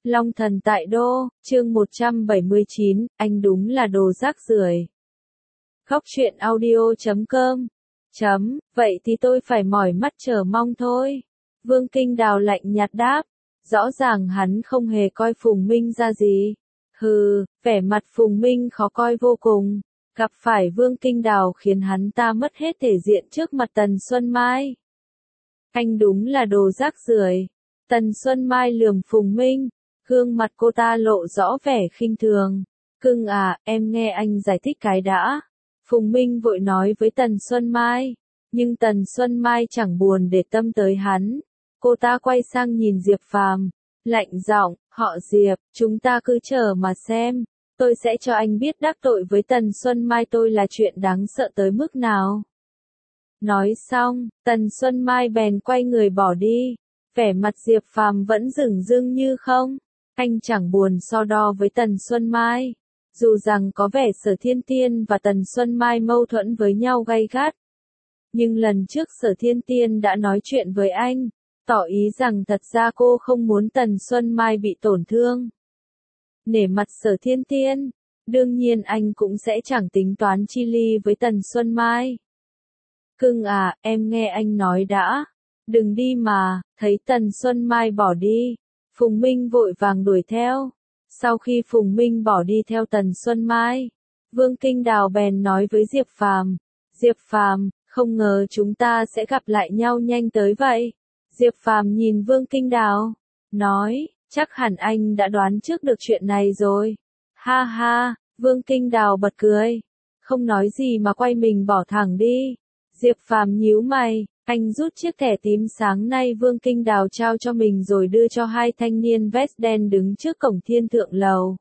Long thần tại đô, chương 179, anh đúng là đồ rác rưởi. Khóc chuyện audio.com. Vậy thì tôi phải mỏi mắt chờ mong thôi. Vương Kinh Đào lạnh nhạt đáp. Rõ ràng hắn không hề coi Phùng Minh ra gì. Hừ, vẻ mặt Phùng Minh khó coi vô cùng. Gặp phải Vương Kinh Đào khiến hắn ta mất hết thể diện trước mặt Tần Xuân Mai. Anh đúng là đồ rác rưởi. Tần Xuân Mai lườm Phùng Minh. Gương mặt cô ta lộ rõ vẻ khinh thường. Cưng à, em nghe anh giải thích cái đã. Phùng Minh vội nói với Tần Xuân Mai. Nhưng Tần Xuân Mai chẳng buồn để tâm tới hắn. Cô ta quay sang nhìn Diệp Phàm, lạnh giọng, họ Diệp, chúng ta cứ chờ mà xem. Tôi sẽ cho anh biết đắc tội với Tần Xuân Mai tôi là chuyện đáng sợ tới mức nào. Nói xong, Tần Xuân Mai bèn quay người bỏ đi. Vẻ mặt Diệp Phàm vẫn dửng dưng như không. Anh chẳng buồn so đo với Tần Xuân Mai. Dù rằng có vẻ Sở Thiên Tiên và Tần Xuân Mai mâu thuẫn với nhau gay gắt. Nhưng lần trước Sở Thiên Tiên đã nói chuyện với anh, tỏ ý rằng thật ra cô không muốn Tần Xuân Mai bị tổn thương. Nể mặt Sở Thiên Tiên, đương nhiên anh cũng sẽ chẳng tính toán chi ly với Tần Xuân Mai. Cưng à, em nghe anh nói đã. Đừng đi mà, thấy Tần Xuân Mai bỏ đi. Phùng Minh vội vàng đuổi theo. Sau khi Phùng Minh bỏ đi theo Tần Xuân Mai, Vương Kinh Đào bèn nói với Diệp Phàm. Diệp Phàm, không ngờ chúng ta sẽ gặp lại nhau nhanh tới vậy. Diệp Phàm nhìn Vương Kinh Đào, nói, chắc hẳn anh đã đoán trước được chuyện này rồi. Ha ha, Vương Kinh Đào bật cười. Không nói gì mà quay mình bỏ thẳng đi. Diệp Phàm nhíu mày. Anh rút chiếc thẻ tím sáng nay Vương Kinh Đào trao cho mình rồi đưa cho hai thanh niên vest đen đứng trước cổng Thiên Thượng Lầu.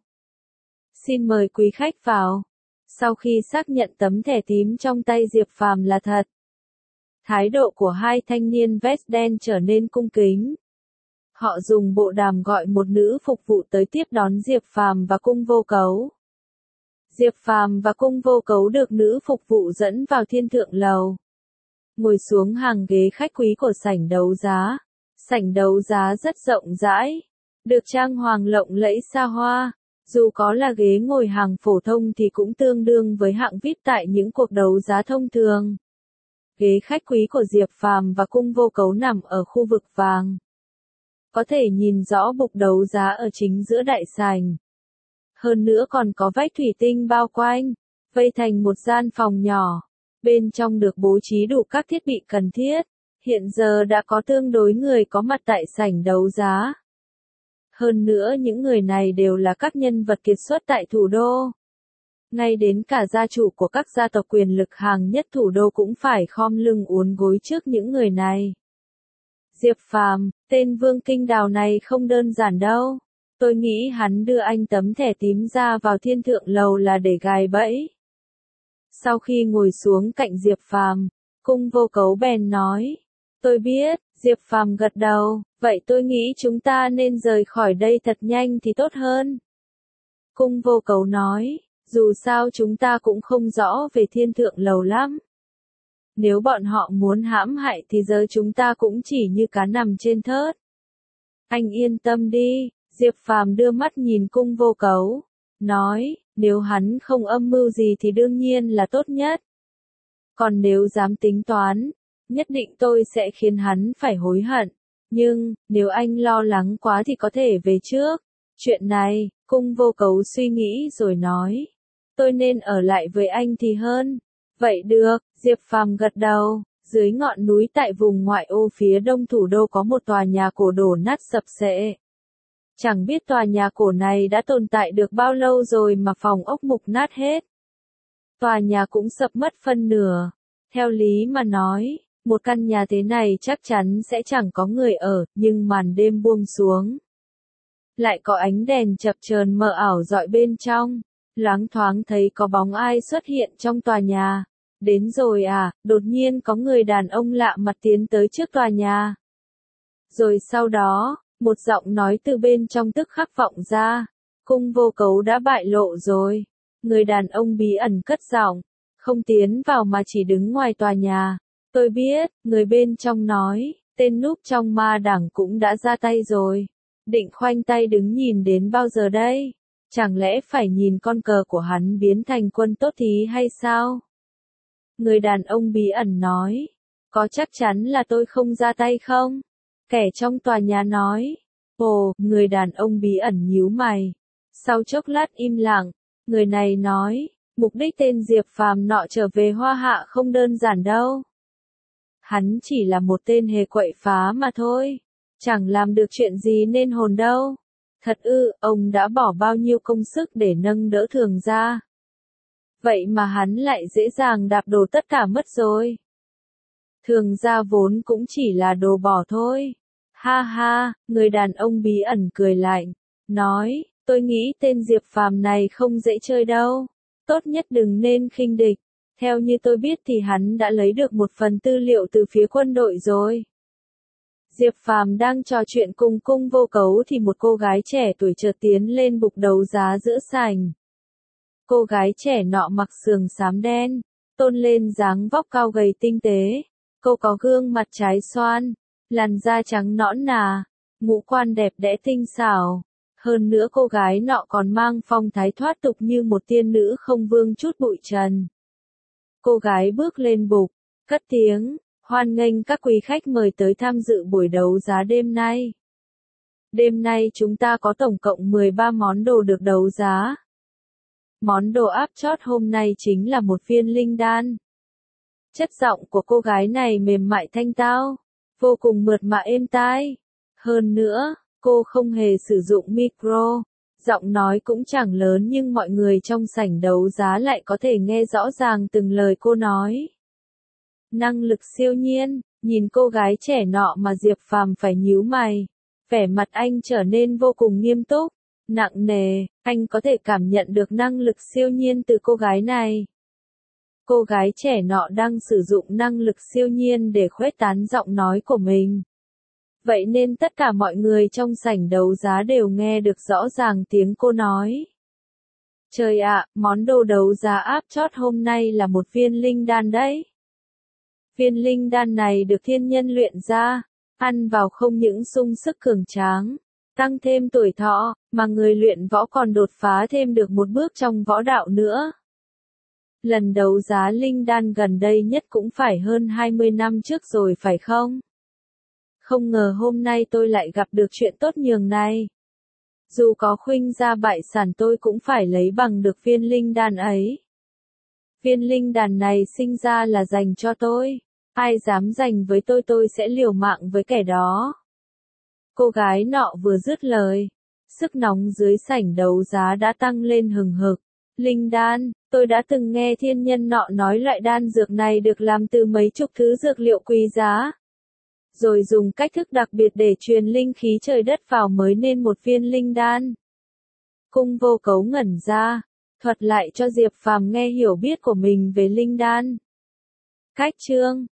Xin mời quý khách vào. Sau khi xác nhận tấm thẻ tím trong tay Diệp Phàm là thật, thái độ của hai thanh niên vest đen trở nên cung kính. Họ dùng bộ đàm gọi một nữ phục vụ tới tiếp đón Diệp Phàm và Cung Vô Cấu. Diệp Phàm và Cung Vô Cấu được nữ phục vụ dẫn vào Thiên Thượng Lầu. Ngồi xuống hàng ghế khách quý của sảnh đấu giá. Sảnh đấu giá rất rộng rãi, được trang hoàng lộng lẫy xa hoa. Dù có là ghế ngồi hàng phổ thông thì cũng tương đương với hạng VIP tại những cuộc đấu giá thông thường. Ghế khách quý của Diệp Phàm và Cung Vô Cấu nằm ở khu vực vàng. Có thể nhìn rõ bục đấu giá ở chính giữa đại sảnh. Hơn nữa còn có vách thủy tinh bao quanh, vây thành một gian phòng nhỏ. Bên trong được bố trí đủ các thiết bị cần thiết. Hiện giờ đã có tương đối người có mặt tại sảnh đấu giá. Hơn nữa những người này đều là các nhân vật kiệt xuất tại thủ đô. Ngay đến cả gia chủ của các gia tộc quyền lực hàng nhất thủ đô cũng phải khom lưng uốn gối trước những người này. Diệp Phàm, tên Vương Kinh Đào này không đơn giản đâu. Tôi nghĩ hắn đưa anh tấm thẻ tím ra vào Thiên Thượng Lầu là để gài bẫy. Sau khi ngồi xuống cạnh Diệp Phàm, Cung Vô Cấu bèn nói. Tôi biết, Diệp Phàm gật đầu, vậy tôi nghĩ chúng ta nên rời khỏi đây thật nhanh thì tốt hơn. Cung Vô Cấu nói, dù sao chúng ta cũng không rõ về Thiên Thượng Lầu lắm. Nếu bọn họ muốn hãm hại thì giờ chúng ta cũng chỉ như cá nằm trên thớt. Anh yên tâm đi, Diệp Phàm đưa mắt nhìn Cung Vô Cấu, nói, nếu hắn không âm mưu gì thì đương nhiên là tốt nhất. Còn nếu dám tính toán, nhất định tôi sẽ khiến hắn phải hối hận. Nhưng, nếu anh lo lắng quá thì có thể về trước. Chuyện này, Cung Vô Cấu suy nghĩ rồi nói. Tôi nên ở lại với anh thì hơn. Vậy được, Diệp Phàm gật đầu. Dưới ngọn núi tại vùng ngoại ô phía đông thủ đô có một tòa nhà cổ đổ nát sập xệ. Chẳng biết tòa nhà cổ này đã tồn tại được bao lâu rồi mà phòng ốc mục nát hết. Tòa nhà cũng sập mất phân nửa. Theo lý mà nói, một căn nhà thế này chắc chắn sẽ chẳng có người ở, nhưng màn đêm buông xuống. Lại có ánh đèn chập chờn mờ ảo rọi bên trong, loáng thoáng thấy có bóng ai xuất hiện trong tòa nhà. Đến rồi à, đột nhiên có người đàn ông lạ mặt tiến tới trước tòa nhà. Rồi sau đó, một giọng nói từ bên trong tức khắc vọng ra. Cung Vô Cấu đã bại lộ rồi. Người đàn ông bí ẩn cất giọng, không tiến vào mà chỉ đứng ngoài tòa nhà. Tôi biết, người bên trong nói, tên núp trong ma đảng cũng đã ra tay rồi. Định khoanh tay đứng nhìn đến bao giờ đây? Chẳng lẽ phải nhìn con cờ của hắn biến thành quân tốt thí hay sao? Người đàn ông bí ẩn nói. Có chắc chắn là tôi không ra tay không? Kẻ trong tòa nhà nói. Ồ, người đàn ông bí ẩn nhíu mày. Sau chốc lát im lặng, người này nói, mục đích tên Diệp Phàm nọ trở về Hoa Hạ không đơn giản đâu. Hắn chỉ là một tên hề quậy phá mà thôi. Chẳng làm được chuyện gì nên hồn đâu. Thật ư, ông đã bỏ bao nhiêu công sức để nâng đỡ Thường gia. Vậy mà hắn lại dễ dàng đạp đổ tất cả mất rồi. Thường gia vốn cũng chỉ là đồ bỏ thôi. Ha ha, người đàn ông bí ẩn cười lạnh, nói, tôi nghĩ tên Diệp Phàm này không dễ chơi đâu. Tốt nhất đừng nên khinh địch. Theo như tôi biết thì hắn đã lấy được một phần tư liệu từ phía quân đội rồi. Diệp Phàm đang trò chuyện cùng Cung Vô Cấu thì một cô gái trẻ tuổi chợt tiến lên bục đấu giá giữa sảnh. Cô gái trẻ nọ mặc sườn xám đen, tôn lên dáng vóc cao gầy tinh tế. Cô có gương mặt trái xoan, làn da trắng nõn nà, ngũ quan đẹp đẽ tinh xảo. Hơn nữa cô gái nọ còn mang phong thái thoát tục như một tiên nữ không vương chút bụi trần. Cô gái bước lên bục, cất tiếng, hoan nghênh các quý khách mời tới tham dự buổi đấu giá đêm nay. Đêm nay chúng ta có tổng cộng 13 món đồ được đấu giá. Món đồ áp chót hôm nay chính là một viên linh đan. Chất giọng của cô gái này mềm mại thanh tao, vô cùng mượt mà êm tai. Hơn nữa, cô không hề sử dụng micro, giọng nói cũng chẳng lớn nhưng mọi người trong sảnh đấu giá lại có thể nghe rõ ràng từng lời cô nói. Năng lực siêu nhiên, nhìn cô gái trẻ nọ mà Diệp Phàm phải nhíu mày. Vẻ mặt anh trở nên vô cùng nghiêm túc, nặng nề, anh có thể cảm nhận được năng lực siêu nhiên từ cô gái này. Cô gái trẻ nọ đang sử dụng năng lực siêu nhiên để khuếch tán giọng nói của mình. Vậy nên tất cả mọi người trong sảnh đấu giá đều nghe được rõ ràng tiếng cô nói. Trời ạ, món đồ đấu giá áp chót hôm nay là một viên linh đan đấy. Viên linh đan này được thiên nhân luyện ra, ăn vào không những sung sức cường tráng, tăng thêm tuổi thọ, mà người luyện võ còn đột phá thêm được một bước trong võ đạo nữa. Lần đấu giá linh đan gần đây nhất cũng phải hơn 20 năm trước rồi phải không? Không ngờ hôm nay tôi lại gặp được chuyện tốt nhường này. Dù có khuynh ra bại sản tôi cũng phải lấy bằng được viên linh đan ấy. Viên linh đan này sinh ra là dành cho tôi. Ai dám giành với tôi sẽ liều mạng với kẻ đó. Cô gái nọ vừa dứt lời. Sức nóng dưới sảnh đấu giá đã tăng lên hừng hực. Linh đan, tôi đã từng nghe thiên nhân nọ nói loại đan dược này được làm từ mấy chục thứ dược liệu quý giá. Rồi dùng cách thức đặc biệt để truyền linh khí trời đất vào mới nên một viên linh đan. Cung Vô Cấu ngẩn ra, thuật lại cho Diệp Phàm nghe hiểu biết của mình về linh đan. Cách chương